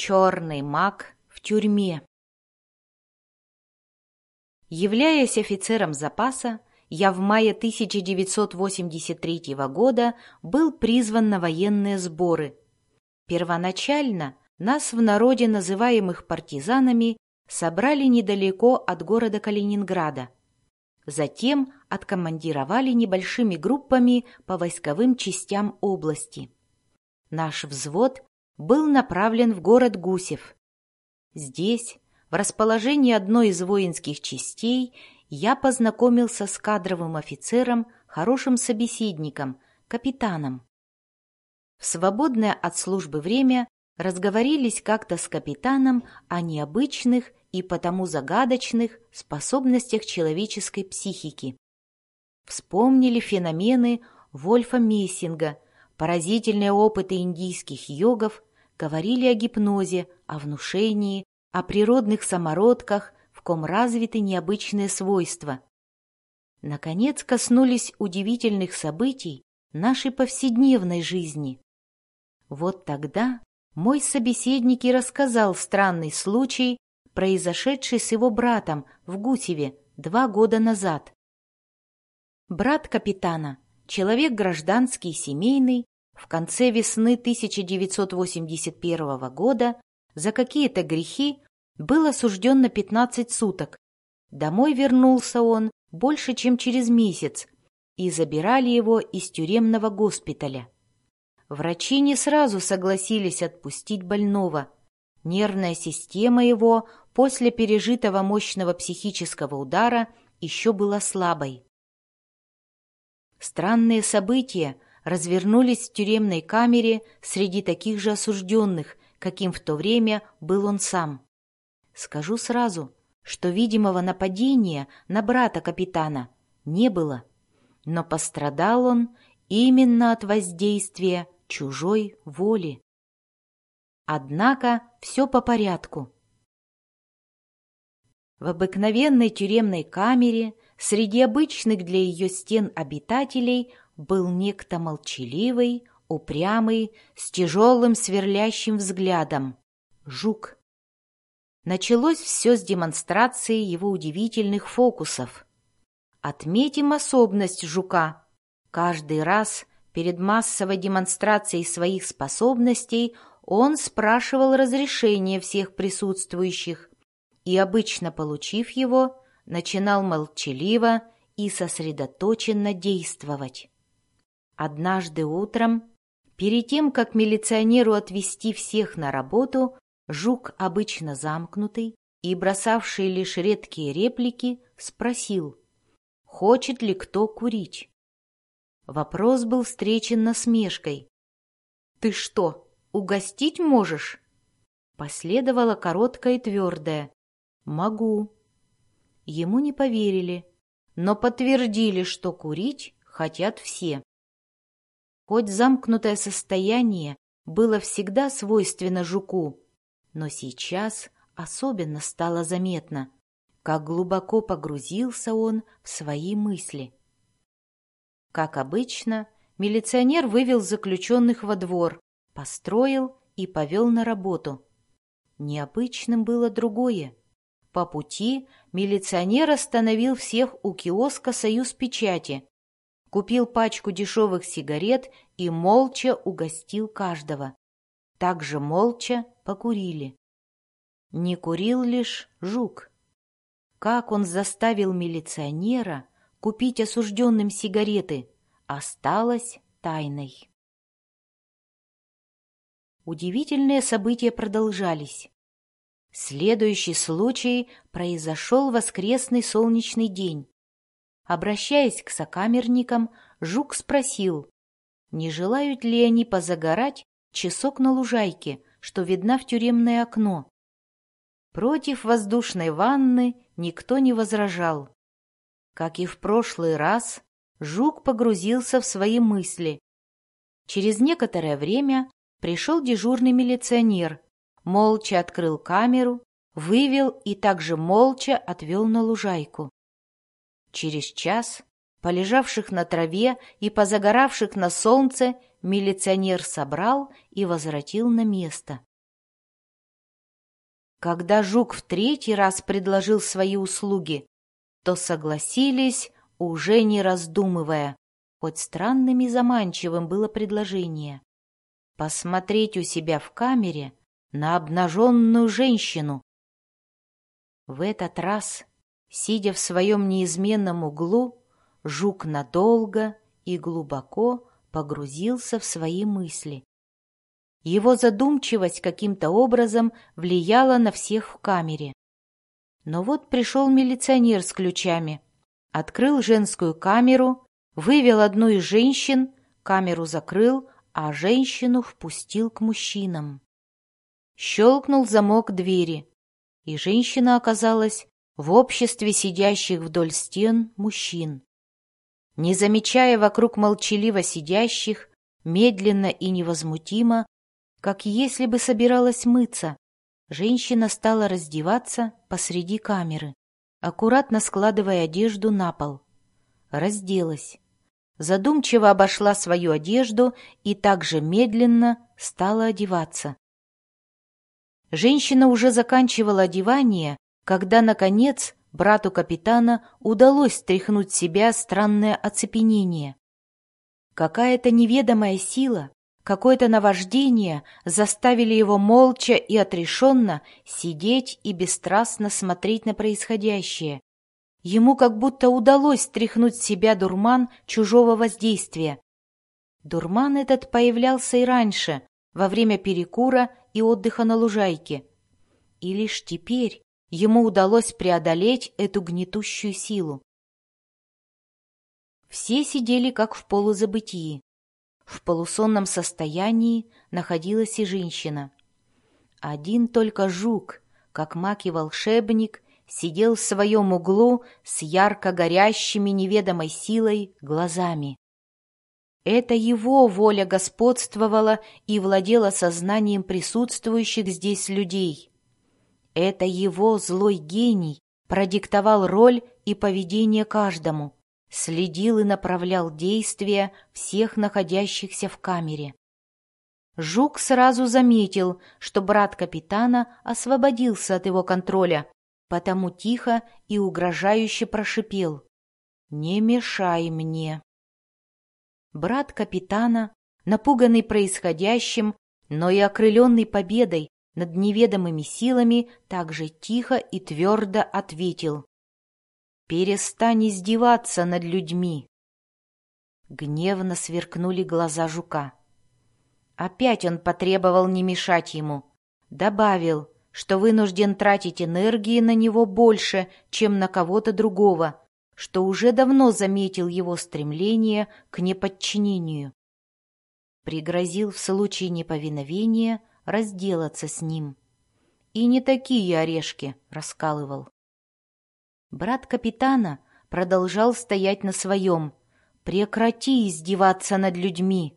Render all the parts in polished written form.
Черный маг в тюрьме. Являясь офицером запаса, я в мае 1983 года был призван на военные сборы. Первоначально нас, в народе называемых партизанами, собрали недалеко от города Калининграда. Затем откомандировали небольшими группами по войсковым частям области. Наш взвод был направлен в город Гусев. Здесь, в расположении одной из воинских частей, я познакомился с кадровым офицером, хорошим собеседником, капитаном. В свободное от службы время разговорились как-то с капитаном о необычных и потому загадочных способностях человеческой психики. Вспомнили феномены Вольфа Мессинга, поразительные опыты индийских йогов, говорили о гипнозе, о внушении, о природных самородках, в ком развиты необычные свойства. Наконец коснулись удивительных событий нашей повседневной жизни. Вот тогда мой собеседник и рассказал странный случай, произошедший с его братом в Гусеве 2 года назад. Брат капитана, человек гражданский, семейный, в конце весны 1981 года за какие-то грехи был осужден на 15 суток. Домой вернулся он больше, чем через месяц, и забирали его из тюремного госпиталя. Врачи не сразу согласились отпустить больного. Нервная система его после пережитого мощного психического удара еще была слабой. Странные события развернулись в тюремной камере среди таких же осужденных, каким в то время был он сам. Скажу сразу, что видимого нападения на брата капитана не было, но пострадал он именно от воздействия чужой воли. Однако все по порядку. В обыкновенной тюремной камере среди обычных для ее стен обитателей был некто молчаливый, упрямый, с тяжелым сверлящим взглядом — жук. Началось все с демонстрации его удивительных фокусов. Отметим особенность жука. Каждый раз перед массовой демонстрацией своих способностей он спрашивал разрешения всех присутствующих и, обычно получив его, начинал молчаливо и сосредоточенно действовать. Однажды утром, перед тем, как милиционеру отвезти всех на работу, жук, обычно замкнутый и бросавший лишь редкие реплики, спросил, хочет ли кто курить. Вопрос был встречен насмешкой. «Ты что, угостить можешь?» Последовало короткое и твердое «Могу». Ему не поверили, но подтвердили, что курить хотят все. Хоть замкнутое состояние было всегда свойственно жуку, но сейчас особенно стало заметно, как глубоко погрузился он в свои мысли. Как обычно, милиционер вывел заключенных во двор, построил и повел на работу. Необычным было другое. По пути милиционер остановил всех у киоска «Союз Печати», купил пачку дешевых сигарет и молча угостил каждого. Также молча покурили. Не курил лишь жук. Как он заставил милиционера купить осужденным сигареты, осталось тайной. Удивительные события продолжались. Следующий случай произошел в воскресный солнечный день. Обращаясь к сокамерникам, жук спросил, не желают ли они позагорать часок на лужайке, что видна в тюремное окно. Против воздушной ванны никто не возражал. Как и в прошлый раз, жук погрузился в свои мысли. Через некоторое время пришел дежурный милиционер, молча открыл камеру, вывел и также молча отвел на лужайку. Через час, полежавших на траве и позагоравших на солнце, милиционер собрал и возвратил на место. Когда жук в третий раз предложил свои услуги, то согласились, уже не раздумывая, хоть странным и заманчивым было предложение. Посмотреть у себя в камере на обнаженную женщину. В этот раз, сидя в своем неизменном углу, жук надолго и глубоко погрузился в свои мысли. Его задумчивость каким-то образом влияла на всех в камере. Но вот пришел милиционер с ключами, открыл женскую камеру, вывел одну из женщин, камеру закрыл, а женщину впустил к мужчинам. Щелкнул замок двери, и женщина оказалась в обществе сидящих вдоль стен мужчин. Не замечая вокруг молчаливо сидящих, медленно и невозмутимо, как если бы собиралась мыться, женщина стала раздеваться посреди камеры, аккуратно складывая одежду на пол. Разделась. Задумчиво обошла свою одежду и также медленно стала одеваться. Женщина уже заканчивала одевание, когда, наконец, брату капитана удалось стряхнуть с себя странное оцепенение. Какая-то неведомая сила, какое-то наваждение заставили его молча и отрешенно сидеть и бесстрастно смотреть на происходящее. Ему как будто удалось стряхнуть с себя дурман чужого воздействия. Дурман этот появлялся и раньше, во время перекура и отдыха на лужайке. И лишь теперь ему удалось преодолеть эту гнетущую силу. Все сидели как в полузабытии. В полусонном состоянии находилась и женщина. Один только жук, как маг и волшебник, сидел в своем углу с ярко горящими неведомой силой глазами. Это его воля господствовала и владела сознанием присутствующих здесь людей. Это его злой гений продиктовал роль и поведение каждому, следил и направлял действия всех находящихся в камере. Жук сразу заметил, что брат капитана освободился от его контроля, потому тихо и угрожающе прошипел: «Не мешай мне». Брат капитана, напуганный происходящим, но и окрыленный победой над неведомыми силами, также тихо и твердо ответил: «Перестань издеваться над людьми». Гневно сверкнули глаза жука. Опять он потребовал не мешать ему, добавил, что вынужден тратить энергии на него больше, чем на кого-то другого, что уже давно заметил его стремление к неподчинению. Пригрозил в случае неповиновения разделаться с ним. И не такие орешки раскалывал. Брат капитана продолжал стоять на своем: «Прекрати издеваться над людьми».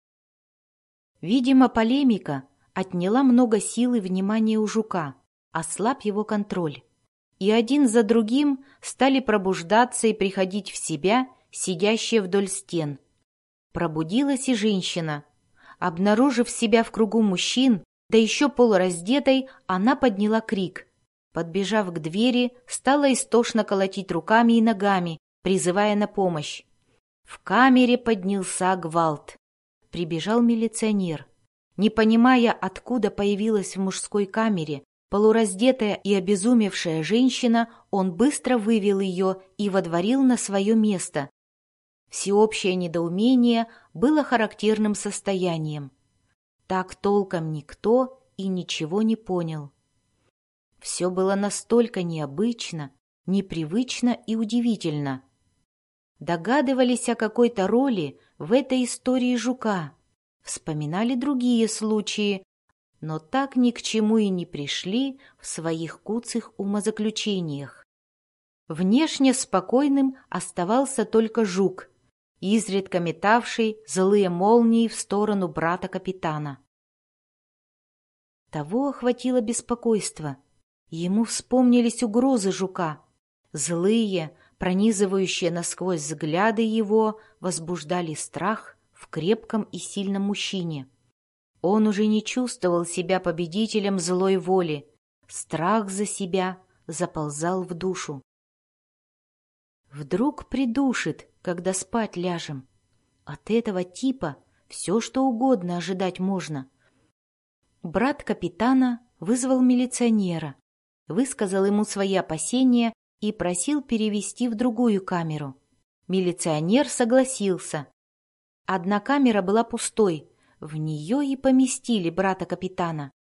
Видимо, полемика отняла много сил и внимания у жука, ослаб его контроль. И один за другим стали пробуждаться и приходить в себя сидящие вдоль стен. Пробудилась и женщина. Обнаружив себя в кругу мужчин, да еще полураздетой, она подняла крик. Подбежав к двери, стала истошно колотить руками и ногами, призывая на помощь. В камере поднялся гвалт. Прибежал милиционер. Не понимая, откуда появилась в мужской камере полураздетая и обезумевшая женщина, он быстро вывел ее и водворил на свое место. Всеобщее недоумение было характерным состоянием. Так толком никто и ничего не понял. Все было настолько необычно, непривычно и удивительно. Догадывались о какой-то роли в этой истории жука, вспоминали другие случаи, но так ни к чему и не пришли в своих куцых умозаключениях. Внешне спокойным оставался только жук, изредка метавший злые молнии в сторону брата капитана. Того охватило беспокойство. Ему вспомнились угрозы жука. Злые, пронизывающие насквозь взгляды его возбуждали страх в крепком и сильном мужчине. Он уже не чувствовал себя победителем злой воли. Страх за себя заползал в душу. Вдруг придушит, когда спать ляжем. От этого типа все, что угодно ожидать можно. Брат капитана вызвал милиционера, высказал ему свои опасения и просил перевести в другую камеру. Милиционер согласился. Одна камера была пустой, в нее и поместили брата капитана.